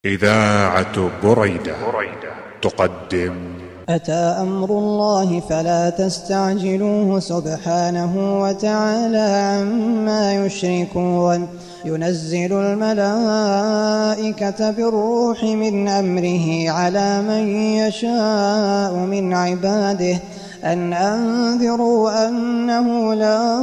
إذاعة بريدة تقدم أتى أمر الله فلا تستعجلوه سبحانه وتعالى عما يشركون. ينزل الملائكة بالروح من أمره على من يشاء من عباده أن أنذروا أنه لا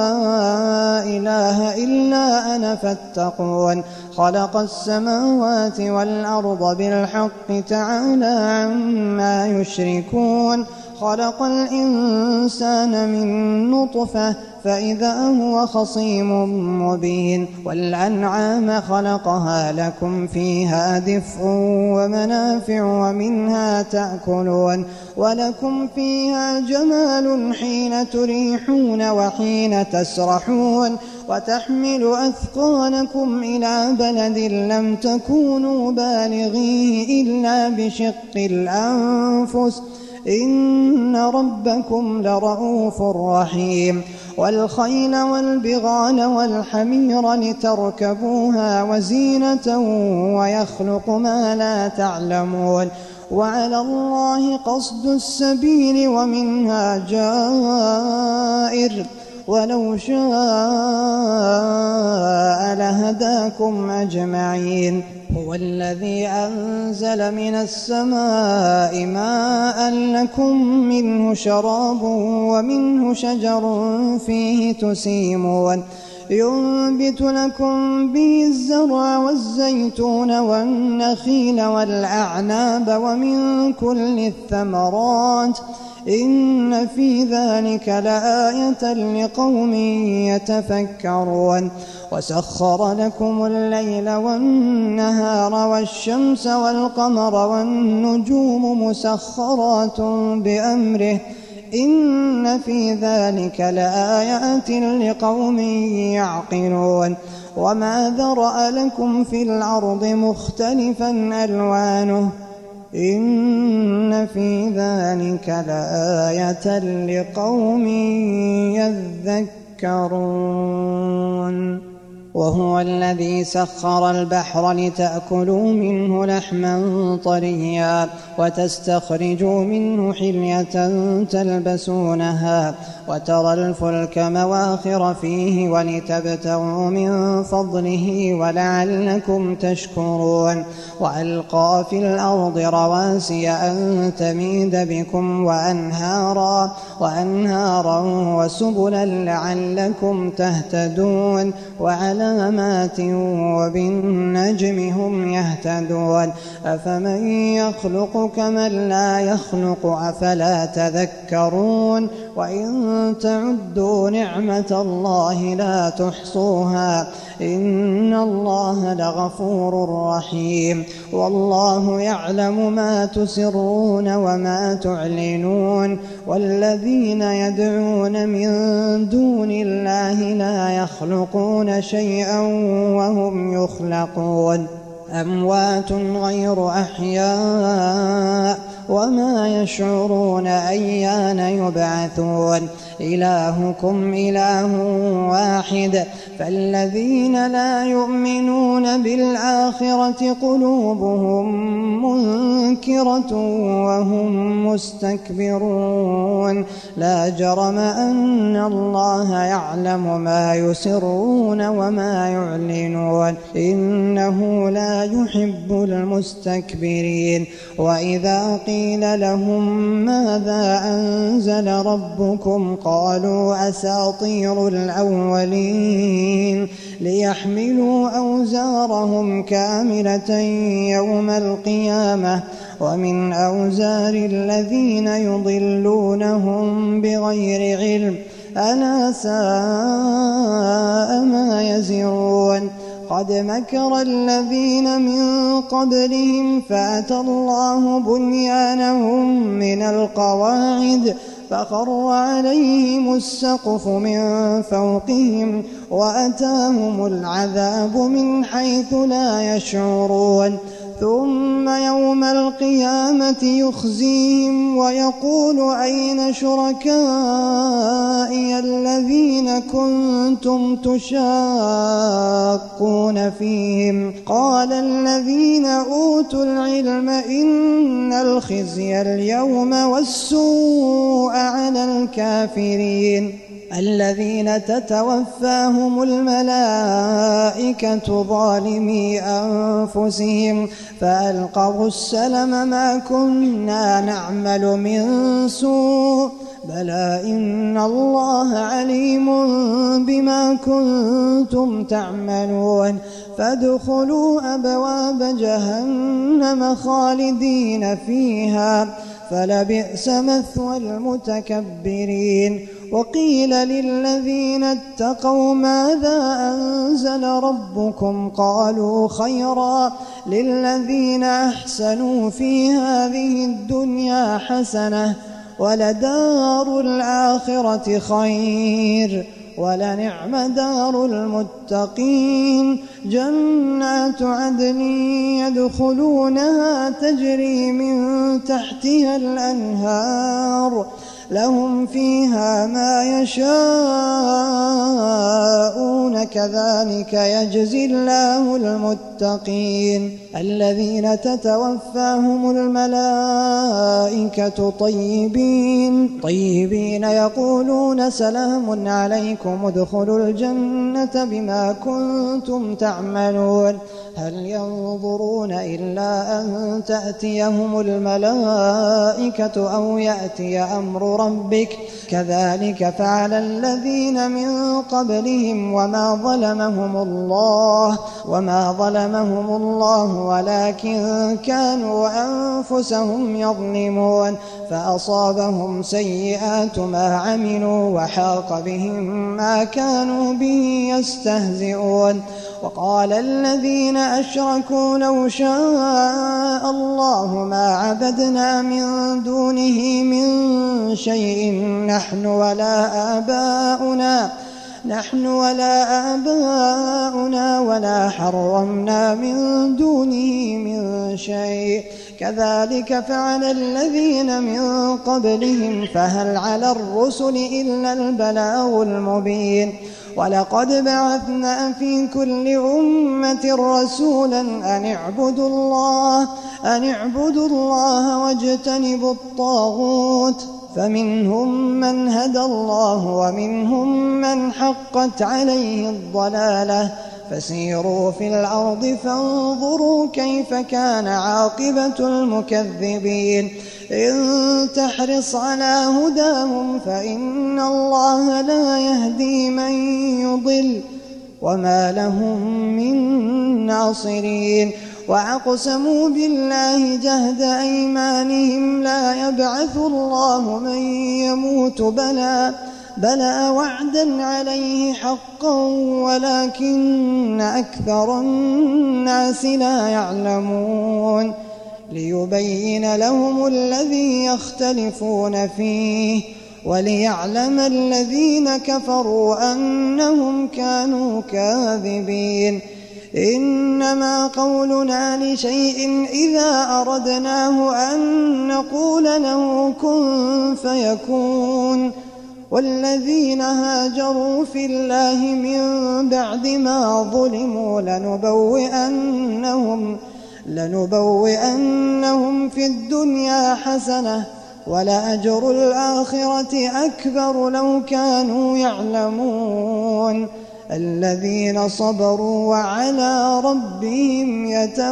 إله إلا أنا فاتقون. خلق السماوات والأرض بالحق تعالى عما يشركون. خلق الإنسان من نطفة فإذا هو خصيم مبين. والأنعام خلقها لكم فيها دفء ومنافع ومنها تأكلون ولكم فيها جمال حين تريحون وحين تسرحون. وتحمل أثقالكم إلى بلد لم تكونوا بالغيه إلا بشق الأنفس إن ربكم لرؤوف رحيم. والخيل والبغال والحمير لتركبوها وزينة ويخلق ما لا تعلمون. وعلى الله قصد السبيل ومنها جائر ولو شاء لهداكم أجمعين. هو الذي أنزل من السماء ماء لكم منه شراب ومنه شجر فيه تسيمون. ينبت لكم به الزرع والزيتون والنخيل والأعناب ومن كل الثمرات إن في ذلك لآية لقوم يتفكرون. وسخر لكم الليل والنهار والشمس والقمر والنجوم مسخرات بأمره إن في ذلك لآيات لقوم يعقلون. وما ذرأ لكم في الأرض مختلفا ألوانه إن في ذلك لآية لقوم يذكرون. وهو الذي سخر البحر لتأكلوا منه لحما طريا وتستخرجوا منه حلية تلبسونها وترى الفلك مواخر فيه ولتبتغوا من فضله ولعلكم تشكرون. وألقى في الأرض رواسي أن تميد بكم وأنهارا وسبلا لعلكم تهتدون. وعلامات وبالنجم هم يهتدون. أفمن يخلق كمن لا يخلق أفلا تذكرون. وإن تعدوا نعمة الله لا تحصوها إن الله لغفور رحيم. والله يعلم ما تسرون وما تعلنون. والذين يدعون من دون الله لا يخلقون شيئا وهم يخلقون. أموات غير أحياء وما يشعرون أيان يبعثون. إلهكم إله واحد فالذين لا يؤمنون بالآخرة قلوبهم منكرة وهم مستكبرون. لا جرم أن الله يعلم ما يسرون وما يعلنون إنه لا يحب المستكبرين. وإذا قيل لهم ماذا أنزل ربكم قالوا أساطير الأولين ليحملوا أوزارهم كاملة يوم القيامة ومن أوزار الذين يضلونهم بغير علم ألا ساء ما يزرون. قد مكر الذين من قبلهم فأتى الله بنيانهم من القواعد فخر عليهم السقف من فوقهم وأتاهم العذاب من حيث لا يشعرون. ثم يوم القيامة القيامة يخزيهم ويقول أين شركائي الذين كنتم تشاقون فيهم قال الذين أوتوا العلم إن الخزي اليوم والسوء على الكافرين الذين تتوفاهم الملائكة ظالمي أنفسهم فألقوا السلم ما كنا نعمل من سوء بلى إن الله عليم بما كنتم تعملون فادخلوا أبواب جهنم خالدين فيها فلبئس مثوى المتكبرين وقيل للذين اتقوا ماذا أنزل ربكم قالوا خيرا للذين أحسنوا في هذه الدنيا حسنة ولدار الآخرة خير ولنعم دار المتقين جنات عدن يدخلونها تجري من تحتها الأنهار لهم فيها ما يشاءون كذلك يجزي الله المتقين الذين تتوفاهم الملائكة طيبين يقولون سلام عليكم ادخلوا الجنة بما كنتم تعملون هل ينظرون إلا أن تأتيهم الملائكة أو يأتي أمر ربك كذلك فعل الذين من قبلهم وما ظلمهم الله ولكن كانوا أنفسهم يظلمون فأصابهم سيئات ما عملوا وحاق بهم ما كانوا به يستهزئون وقال الذين أشركوا لو شاء الله ما عبدنا من دونه من شيء نحن ولا آباؤنا ولا حرمنا من دونه من شيء كذلك فعل الذين من قبلهم فهل على الرسل إلا البلاغ المبين ولقد بعثنا في كل أمة رسولا أن اعبدوا الله واجتنبوا الطاغوت فمنهم من هدى الله ومنهم من حقت عليه الضلالة فسيروا في الأرض فانظروا كيف كان عاقبة المكذبين إن تحرص على هداهم فإن الله لا يهدي من يضل وما لهم من ناصرين وأقسموا بالله جهد أيمانهم لا يبعث الله من يموت بلى وعدا عليه حقا ولكن أكثر الناس لا يعلمون ليبين لهم الذي يختلفون فيه وليعلم الذين كفروا أنهم كانوا كاذبين إنما قولنا لشيء إذا أردناه أن نقول له كن فيكون والذين هاجروا في الله من بعد ما ظلموا لنبوئنهم في الدنيا حسنة ولأجر الآخرة أكبر لو كانوا يعلمون الذين صبروا وعلى ربهم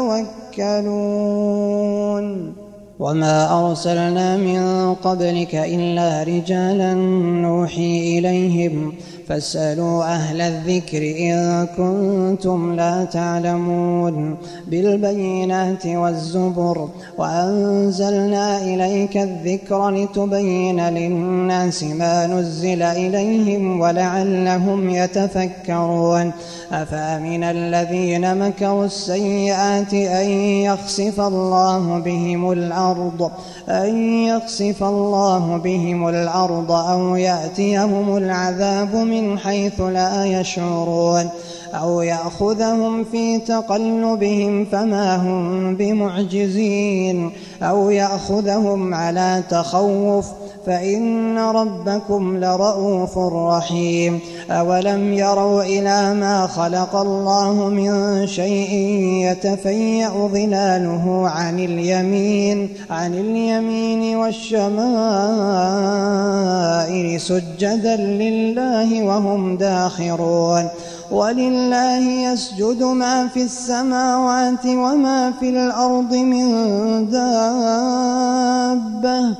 يتوكلون وما أرسلنا من قبلك إلا رجالا نوحي إليهم فاسألوا أهل الذكر إن كنتم لا تعلمون بالبينات والزبر وأنزلنا إليك الذكر لتبين للناس ما نزل إليهم ولعلهم يتفكرون أفأمن الذين مكروا السيئات أن يخسف الله بهم الأرض أو يأتيهم العذاب من حيث لا يشعرون أو يأخذهم في تقلبهم فما هم بمعجزين أو يأخذهم على تخوف فإن ربكم لرؤوف رحيم. أولم يروا إلى ما خلق الله من شيء يتفيأ ظلاله عن اليمين والشمائل سجدا لله وهم داخرون. ولله يسجد ما في السماوات وما في الأرض من دابة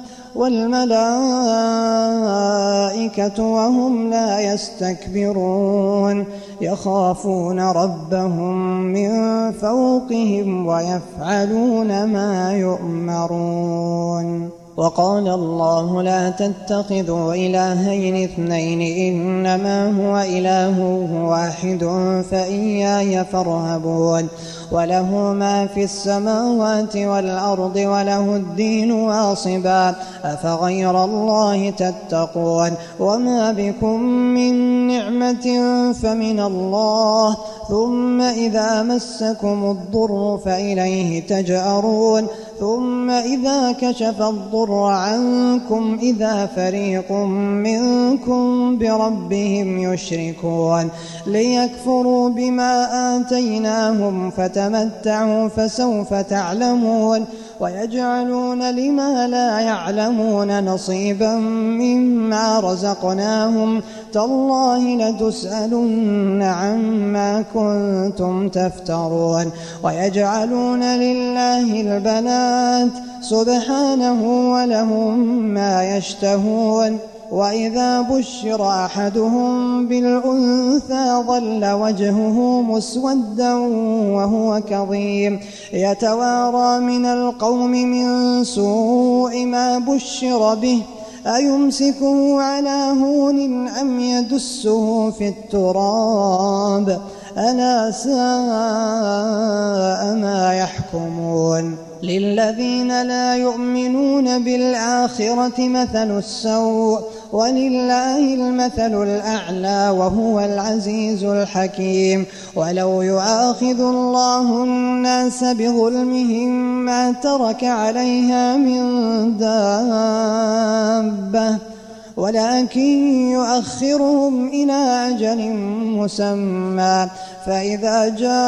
والملائكة وهم لا يستكبرون يخافون ربهم من فوقهم ويفعلون ما يؤمرون. وقال الله لا تتخذوا إلهين اثنين إنما هو إله واحد فإياي فارهبون. وله ما في السماوات والأرض وله الدين واصبا أفغير الله تتقون. وما بكم من نعمة فمن الله ثم إذا مسكم الضر فإليه تجأرون ثم إذا كشف الضر عنكم إذا فريق منكم بربهم يشركون ليكفروا بما آتيناهم فتمتعوا فسوف تعلمون. ويجعلون لما لا يعلمون نصيبا مما رزقناهم تالله لتسألن عما كنتم تفترون. ويجعلون لله البنات سبحانه ولهم ما يشتهون. وإذا بشر أحدهم بالأنثى ظل وجهه مسودا وهو كظيم يتوارى من القوم من سوء ما بشر به أيمسكه على هون أم يدسه في التراب ألا ساء ما يحكمون. للذين لا يؤمنون بالآخرة مثل السوء ولله المثل الأعلى وهو العزيز الحكيم. ولو يؤاخذ الله الناس بظلمهم ما ترك عليها من دابة ولكن يؤخرهم إلى أجل مسمى فإذا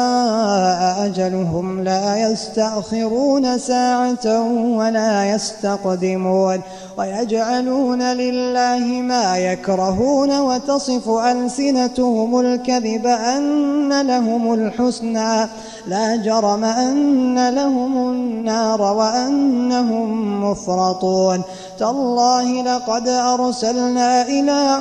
جاء أجلهم لا يستأخرون ساعة ولا يستقدمون. ويجعلون لله ما يكرهون وتصف ألسنتهم الكذب أن لهم الحسنى لا جرم أن لهم النار وأنهم مفرطون. تالله لقد أرسلنا إلى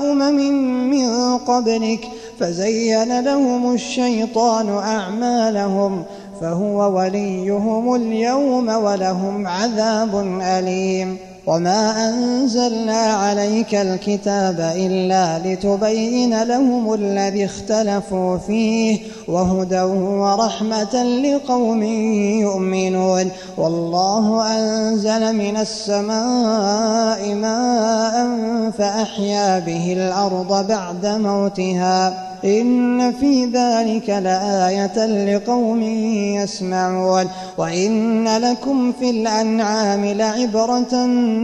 من قبلك فزين لهم الشيطان أعمالهم فهو وليهم اليوم ولهم عذاب أليم. وما أنزلنا عليك الكتاب إلا لتبين لهم الذي اختلفوا فيه وهدى ورحمة لقوم يؤمنون. والله أنزل من السماء ماء فأحيا به الأرض بعد موتها إن في ذلك لآية لقوم يسمعون. وإن لكم في الأنعام لعبرة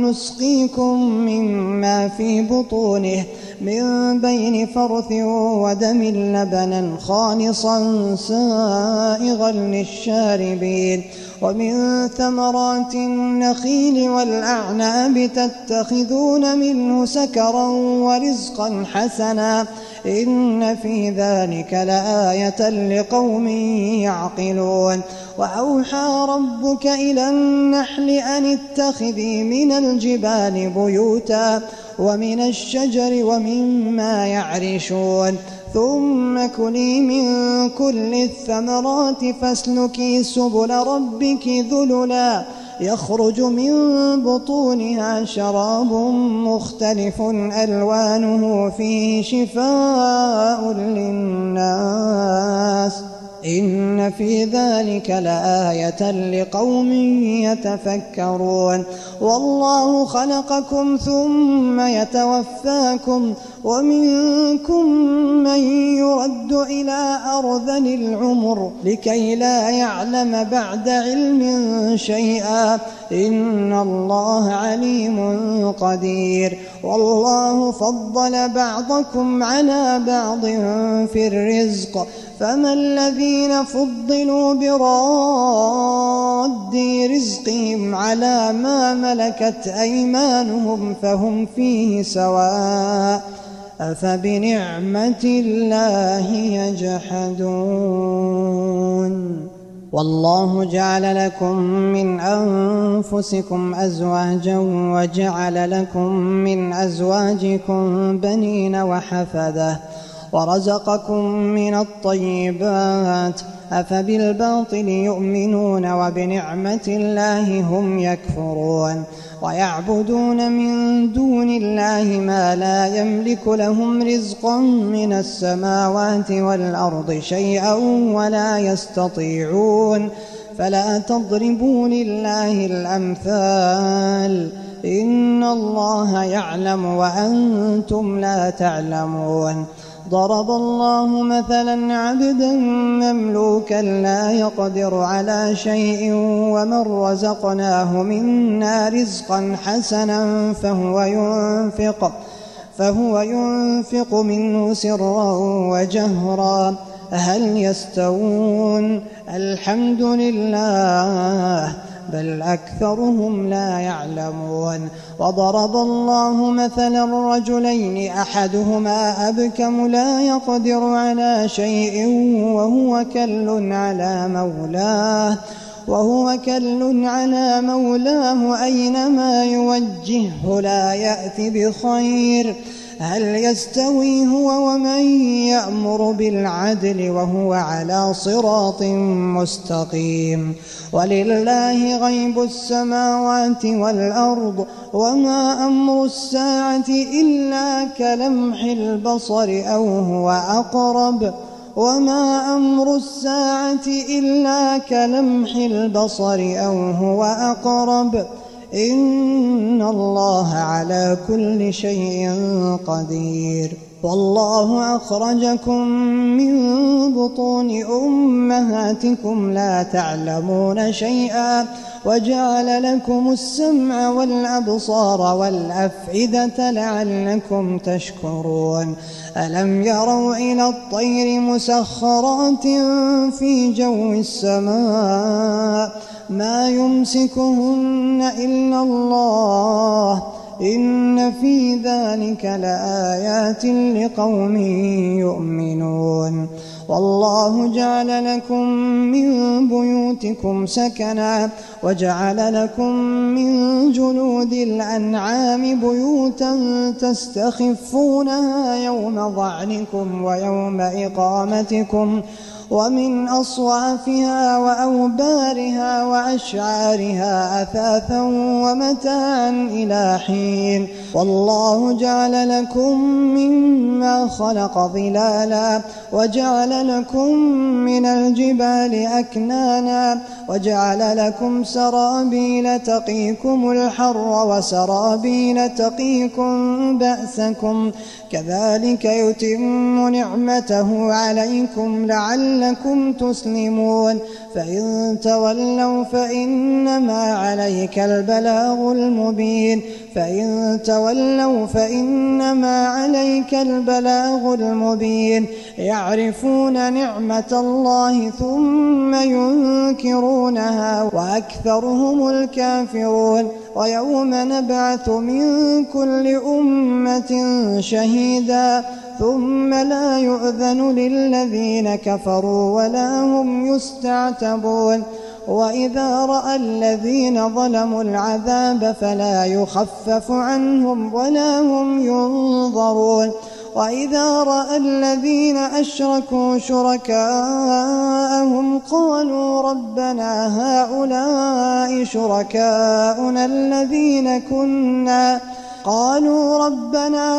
نسقيكم مما في بطونه من بين فرث ودم لبنا خالصا سائغا للشاربين. ومن ثمرات النخيل والأعناب تتخذون منه سكرا ورزقا حسنا إن في ذلك لآية لقوم يعقلون. وأوحى ربك إلى النحل أن اتخذي من الجبال بيوتا ومن الشجر ومما يعرشون ثم كلي من كل الثمرات فاسلكي سبل ربك ذللا يخرج من بطونها شراب مختلف ألوانه فيه شفاء للناس إن في ذلك لآية لقوم يتفكرون. والله خلقكم ثم يتوفاكم ومنكم من يرد إلى أرذل العمر لكي لا يعلم بعد علم شيئا إن الله عليم قدير. والله فضل بعضكم على بعض في الرزق فما الذين فضلوا براد رزقهم على ما ملكت أيمانهم فهم فيه سواء أفبنعمة الله يجحدون. والله جعل لكم من أنفسكم أزواجا وجعل لكم من أزواجكم بنين وحفدة ورزقكم من الطيبات أفبالباطل يؤمنون وبنعمة الله هم يكفرون. ويعبدون من دون الله ما لا يملك لهم رزقا من السماوات والأرض شيئا ولا يستطيعون فلا تضربوا لله الأمثال إن الله يعلم وأنتم لا تعلمون. ضرب الله مثلا عبدا مملوكا لا يقدر على شيء ومن رزقناه منا رزقا حسنا فهو ينفق منه سرا وجهرا هل يستوون؟ الحمد لله بل أكثرهم لا يعلمون. وضرب الله مثلا رجلين أحدهما أبكم لا يقدر على شيء وهو كل على مولاه أينما يوجهه لا يأتي بخير هل يستوي هو ومن يأمر بالعدل وهو على صراط مستقيم. ولله غيب السماوات والأرض وما أمر الساعة إلا كلمح البصر أو هو أقرب إن الله على كل شيء قدير. والله أخرجكم من بطون أمهاتكم لا تعلمون شيئا وجعل لكم السمع والأبصار والأفئدة لعلكم تشكرون. ألم يروا إلى الطير مسخرات في جو السماء ما يمسكهن إلا الله إن في ذلك لآيات لقوم يؤمنون. والله جعل لكم من بيوتكم سكنا وجعل لكم من جلود الأنعام بيوتا تستخفونها يوم ظعنكم ويوم إقامتكم ومن أصوافها وأوبارها وأشعارها أثاثا ومتاعا إلى حين. والله جعل لكم مما خلق ظلالا وجعل لكم من الجبال أكنانا وجعل لكم سرابيل تقيكم الحر وسرابيل تقيكم بأسكم كذلك يتم نعمته عليكم لعلكم تسلمون. فإن تولوا فإنما عليك البلاغ المبين يعرفون نعمة الله ثم ينكرونها وأكثرهم الكافرون. ويوم نبعث من كل أمة شهيدا ثم لا يؤذن للذين كفروا ولا هم يستعتبون. وإذا رأى الذين ظلموا العذاب فلا يخفف عنهم ولا هم ينظرون. وإذا رأى الذين أشركوا شركاءهم قالوا ربنا هؤلاء شركاؤنا قالوا ربنا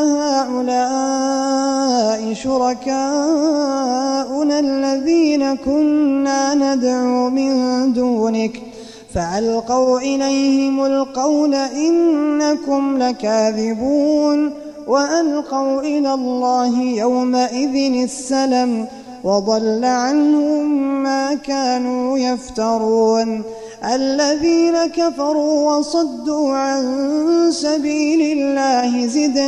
هؤلاء شركاؤنا الذين كنا ندعو من دونك فألقوا إليهم القول إنكم لكاذبون وألقوا إلى الله يومئذ السلم وضل عنهم ما كانوا يفترون الذين كفروا وصدوا عن سبيل الله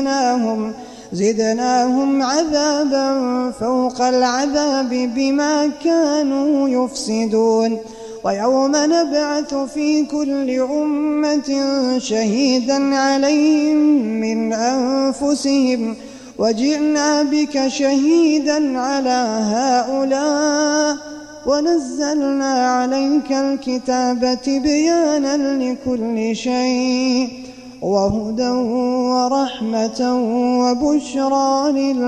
زدناهم عذابا فوق العذاب بما كانوا يفسدون ويوم نبعث في كل أمة شهيدا عليهم من أنفسهم وجئنا بك شهيدا على هؤلاء ونزلنا عليك الكتاب تبيانا لكل شيء وهدى ورحمة وبشرى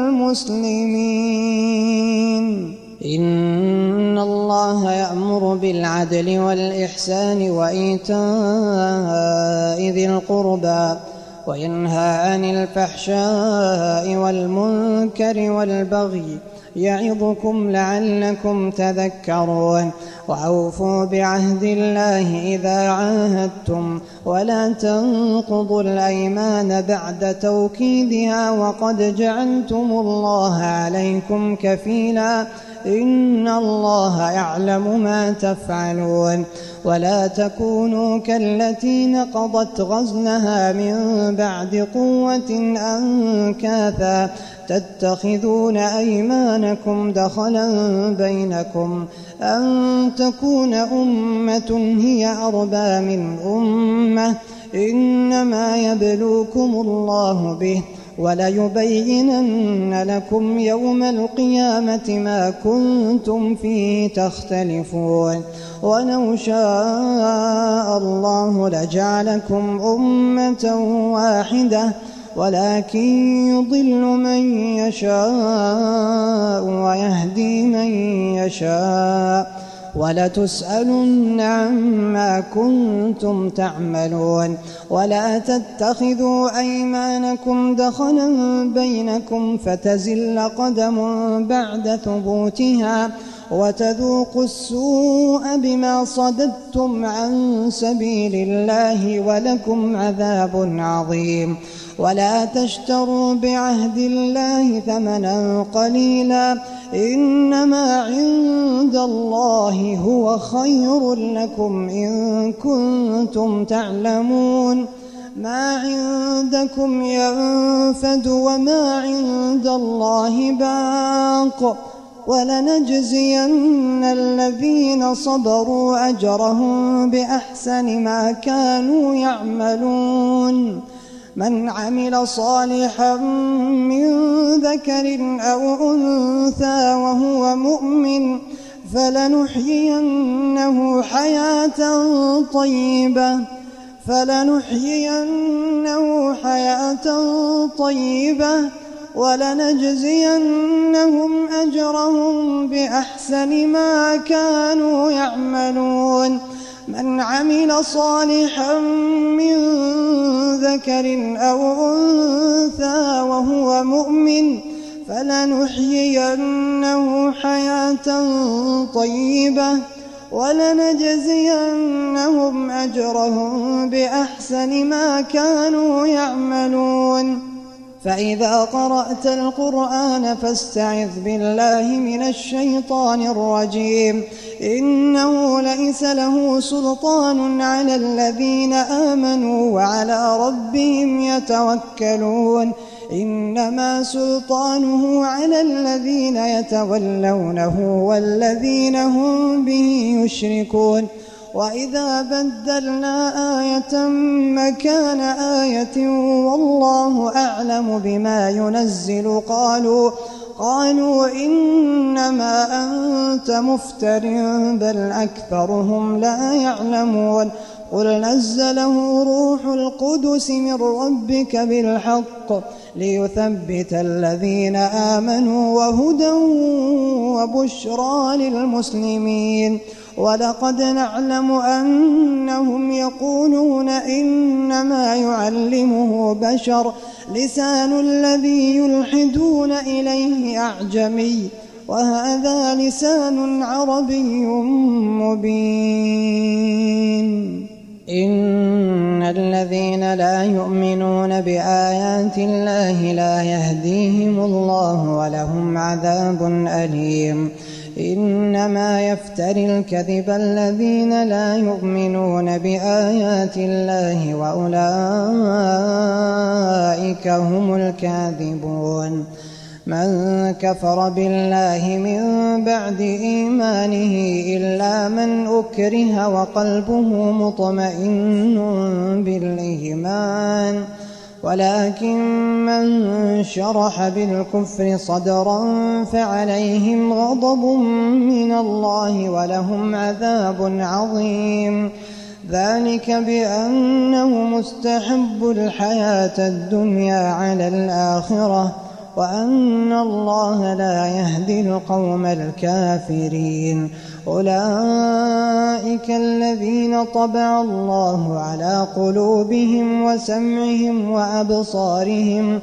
للمسلمين. إن الله يأمر بالعدل والإحسان وإيتاء ذي القربى وينهى عن الفحشاء والمنكر والبغي يعظكم لعلكم تذكرون وأوفوا بعهد الله إذا عاهدتم ولا تنقضوا الأيمان بعد توكيدها وقد جعلتم الله عليكم كفيلا إن الله يعلم ما تفعلون ولا تكونوا كالتي نقضت غزلها من بعد قوة أنكاثا تتخذون أيمانكم دخلا بينكم أن تكون أمة هي أربى من أمة إنما يبلوكم الله به وليبينن لكم يوم القيامة ما كنتم فيه تختلفون ولو شاء الله لجعلكم أمة واحدة ولكن يضل من يشاء ويهدي من يشاء ولتسألن عما كنتم تعملون ولا تتخذوا أيمانكم دخلا بينكم فتزل قدم بعد ثبوتها وتذوقوا السوء بما صددتم عن سبيل الله ولكم عذاب عظيم ولا تشتروا بعهد الله ثمنا قليلا إنما عند الله هو خير لكم إن كنتم تعلمون ما عندكم ينفد وما عند الله باق ولنجزين الذين صبروا أجرهم بأحسن ما كانوا يعملون من عمل صالحا من ذكر أو أنثى وهو مؤمن فلنحيينه حياة طيبة ولنجزينهم أجرهم بأحسن ما كانوا يعملون من عمل صالحا من ذكر أو أنثى وهو مؤمن فلنحيينه حياة طيبة ولنجزينهم أجرهم بأحسن ما كانوا يعملون فإذا قرأت القرآن فاستعذ بالله من الشيطان الرجيم إنه ليس له سلطان على الذين آمنوا وعلى ربهم يتوكلون إنما سلطانه على الذين يتولونه والذين هم به يشركون وإذا بدلنا آية مكان آية والله أعلم بما ينزل قالوا إنما أنت مفتر بل أكثرهم لا يعلمون قل نزله روح القدس من ربك بالحق ليثبت الذين آمنوا وهدى وبشرى للمسلمين ولقد نعلم أنهم يقولون إنما يعلمه بشر لسان الذي يلحدون إليه أعجمي وهذا لسان عربي مبين. إن الذين لا يؤمنون بآيات الله لا يهديهم الله ولهم عذاب أليم. إنما يفتري الكذب الذين لا يؤمنون بآيات الله وأولئك هم الكاذبون. من كفر بالله من بعد إيمانه إلا من أكره وقلبه مطمئن بالإيمان ولكن من شرح بالكفر صدرا فعليهم غضب من الله ولهم عذاب عظيم. ذلك بأنهم استحبوا الحياة الدنيا على الآخرة وأن الله لا يهدي القوم الكافرين. أولئك الذين طبع الله على قلوبهم وسمعهم وأبصارهم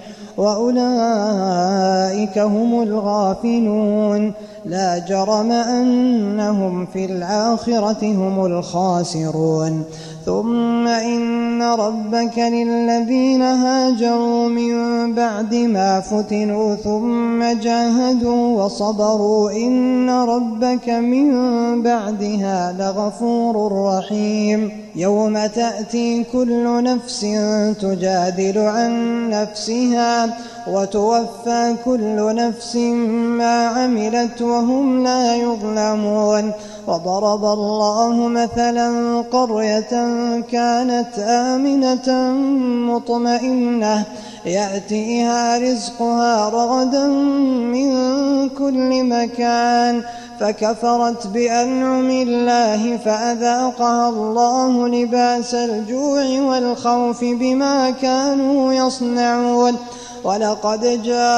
وأولئك هم الغافلون. لا جرم أنهم في الآخرة هم الخاسرون. ثم إن ربك للذين هاجروا من بعد ما فتنوا ثم جاهدوا وصبروا إن ربك من بعدها لغفور رحيم. يوم تأتي كل نفس تجادل عن نفسها وتوفى كل نفس ما عملت وهم لا يظلمون. وضرب الله مثلا قرية كانت آمنة مطمئنة يأتيها رزقها رغدا من كل مكان فكفرت بأنعم الله فأذاقها الله لباس الجوع والخوف بما كانوا يصنعون. ولقد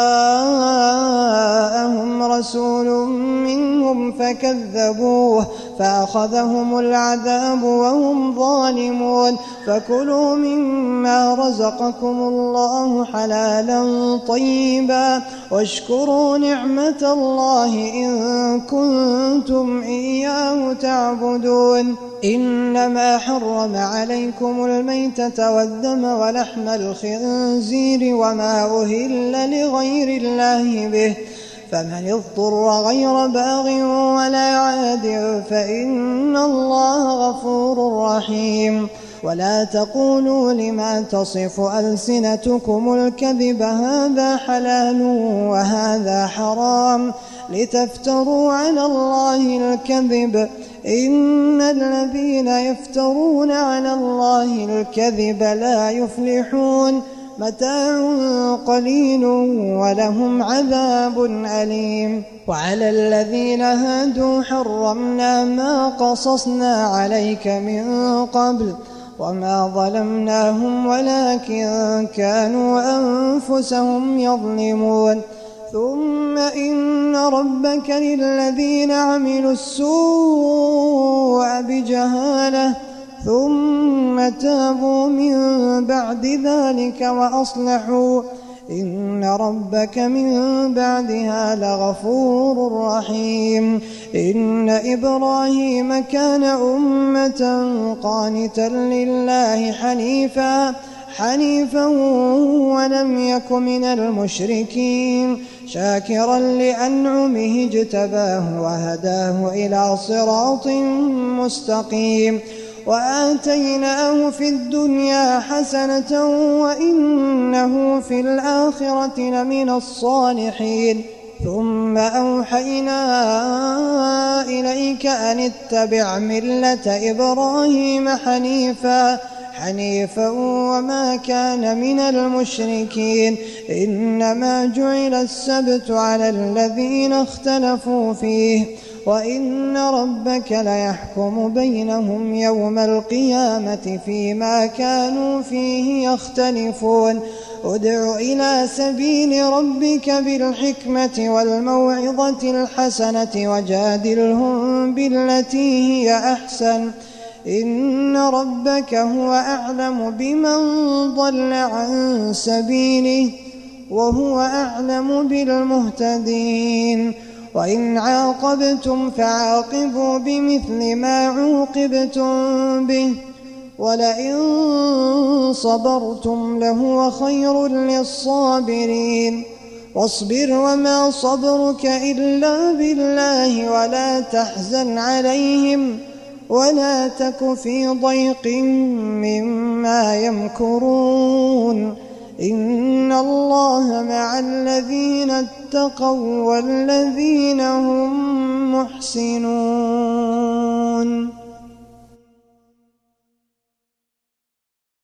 جاءهم رسول منهم فكذبوه فأخذهم العذاب وهم ظالمون. فكلوا مما رزقكم الله حلالا طيبا واشكروا نعمة الله إن كنتم إياه تعبدون. إنما حرم عليكم الميتة والدم ولحم الخنزير وما أهل لغير الله به فمن اضطر غير باغ ولا عاد فإن الله غفور رحيم. ولا تقولوا لما تصف ألسنتكم الكذب هذا حلال وهذا حرام لتفتروا على الله الكذب إن الذين يفترون على الله الكذب لا يفلحون. متاع قليل ولهم عذاب أليم. وعلى الذين هادوا حرمنا ما قصصنا عليك من قبل وما ظلمناهم ولكن كانوا أنفسهم يظلمون. ثم إن ربك للذين عملوا السوء بجهالة ثم تابوا من بعد ذلك وأصلحوا إن ربك من بعدها لغفور رحيم. إن إبراهيم كان أمة قانتا لله حنيفا ولم يك من المشركين شاكرا لأنعمه اجتباه وهداه إلى صراط مستقيم. وآتيناه في الدنيا حسنة وإنه في الآخرة لمن الصالحين. ثم أوحينا إليك أن اتبع ملة إبراهيم حنيفا وما كان من المشركين. إنما جعل السبت على الذين اختلفوا فيه وإن ربك ليحكم بينهم يوم القيامة فيما كانوا فيه يختلفون ادع إلى سبيل ربك بالحكمة والموعظة الحسنة وجادلهم بالتي هي أحسن إن ربك هو أعلم بمن ضل عن سبيله وهو أعلم بالمهتدين وإن عاقبتم فعاقبوا بمثل ما عوقبتم به ولئن صبرتم لهو خير للصابرين واصبر وما صبرك إلا بالله ولا تحزن عليهم ولا تك في ضيق مما يمكرون إن الله مع الذين اتقوا والذين هم محسنون